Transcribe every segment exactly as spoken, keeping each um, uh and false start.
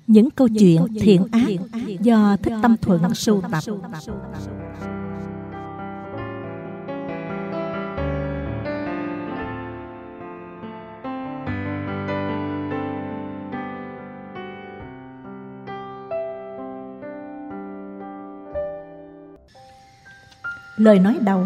Những câu chuyện thiện ác do Thích Tâm Thuận sưu tập. Lời nói đầu.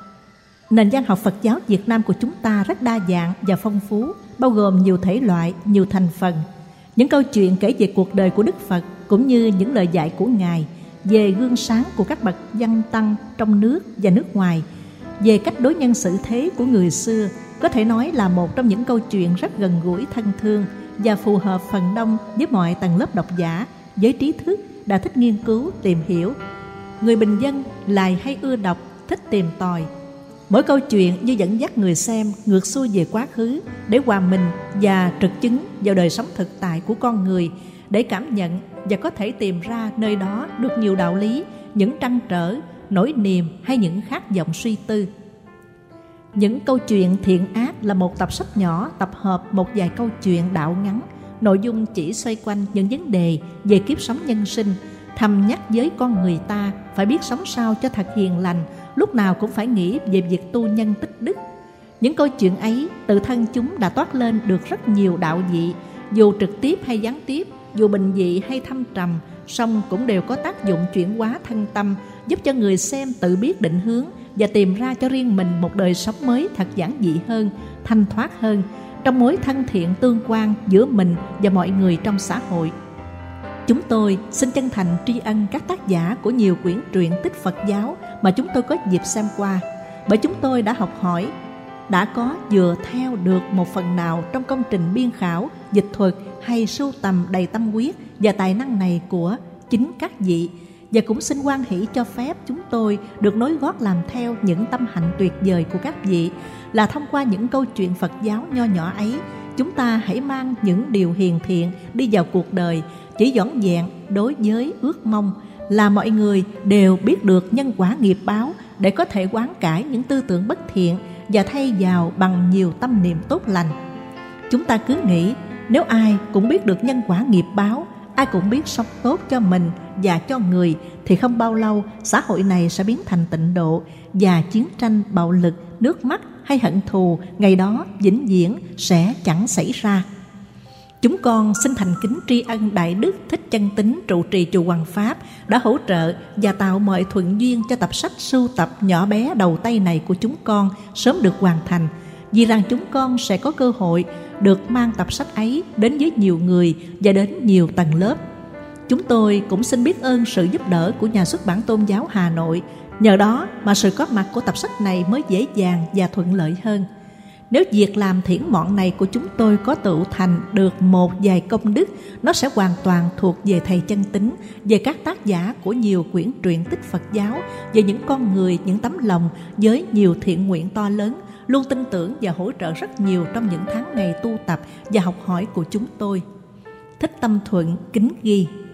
Nền văn học Phật giáo Việt Nam của chúng ta rất đa dạng và phong phú, bao gồm nhiều thể loại, nhiều thành phần. Những câu chuyện kể về cuộc đời của Đức Phật cũng như những lời dạy của Ngài, về gương sáng của các bậc văn tăng trong nước và nước ngoài, về cách đối nhân xử thế của người xưa, có thể nói là một trong những câu chuyện rất gần gũi, thân thương và phù hợp phần đông với mọi tầng lớp độc giả, với trí thức đã thích nghiên cứu, tìm hiểu. Người bình dân lại hay ưa đọc, thích tìm tòi. Mỗi câu chuyện như dẫn dắt người xem ngược xuôi về quá khứ để hòa mình và trực chứng vào đời sống thực tại của con người, để cảm nhận và có thể tìm ra nơi đó được nhiều đạo lý, những trăn trở, nỗi niềm hay những khát vọng suy tư. Những câu chuyện thiện ác là một tập sách nhỏ tập hợp một vài câu chuyện đạo ngắn, nội dung chỉ xoay quanh những vấn đề về kiếp sống nhân sinh, thầm nhắc với con người ta phải biết sống sao cho thật hiền lành, lúc nào cũng phải nghĩ về việc tu nhân tích đức. Những câu chuyện ấy, tự thân chúng đã toát lên được rất nhiều đạo vị, dù trực tiếp hay gián tiếp, dù bình dị hay thâm trầm, song cũng đều có tác dụng chuyển hóa thân tâm, giúp cho người xem tự biết định hướng và tìm ra cho riêng mình một đời sống mới thật giản dị hơn, thanh thoát hơn, trong mối thân thiện tương quan giữa mình và mọi người trong xã hội. Chúng tôi xin chân thành tri ân các tác giả của nhiều quyển truyện tích Phật giáo mà chúng tôi có dịp xem qua, bởi chúng tôi đã học hỏi, đã có vừa theo được một phần nào trong công trình biên khảo, dịch thuật hay sưu tầm đầy tâm huyết và tài năng này của chính các vị, và cũng xin hoan hỷ cho phép chúng tôi được nối gót làm theo những tâm hạnh tuyệt vời của các vị, là thông qua những câu chuyện Phật giáo nho nhỏ ấy, chúng ta hãy mang những điều hiền thiện đi vào cuộc đời, chỉ dõn dẹn đối với ước mong là mọi người đều biết được nhân quả nghiệp báo, để có thể quán cải những tư tưởng bất thiện và thay vào bằng nhiều tâm niệm tốt lành. Chúng ta cứ nghĩ nếu ai cũng biết được nhân quả nghiệp báo, ai cũng biết sống tốt cho mình và cho người, thì không bao lâu xã hội này sẽ biến thành tịnh độ, và chiến tranh, bạo lực, nước mắt hay hận thù ngày đó vĩnh viễn sẽ chẳng xảy ra. Chúng con xin thành kính tri ân Đại Đức Thích Chân Tín trụ trì chùa Hoằng Pháp đã hỗ trợ và tạo mọi thuận duyên cho tập sách sưu tập nhỏ bé đầu tay này của chúng con sớm được hoàn thành, vì rằng chúng con sẽ có cơ hội được mang tập sách ấy đến với nhiều người và đến nhiều tầng lớp. Chúng tôi cũng xin biết ơn sự giúp đỡ của Nhà xuất bản Tôn giáo Hà Nội, nhờ đó mà sự có mặt của tập sách này mới dễ dàng và thuận lợi hơn. Nếu việc làm thiển mọn này của chúng tôi có tựu thành được một vài công đức, nó sẽ hoàn toàn thuộc về Thầy Chân Tín, về các tác giả của nhiều quyển truyện tích Phật giáo, về những con người, những tấm lòng với nhiều thiện nguyện to lớn, luôn tin tưởng và hỗ trợ rất nhiều trong những tháng ngày tu tập và học hỏi của chúng tôi. Thích Tâm Thuận kính ghi.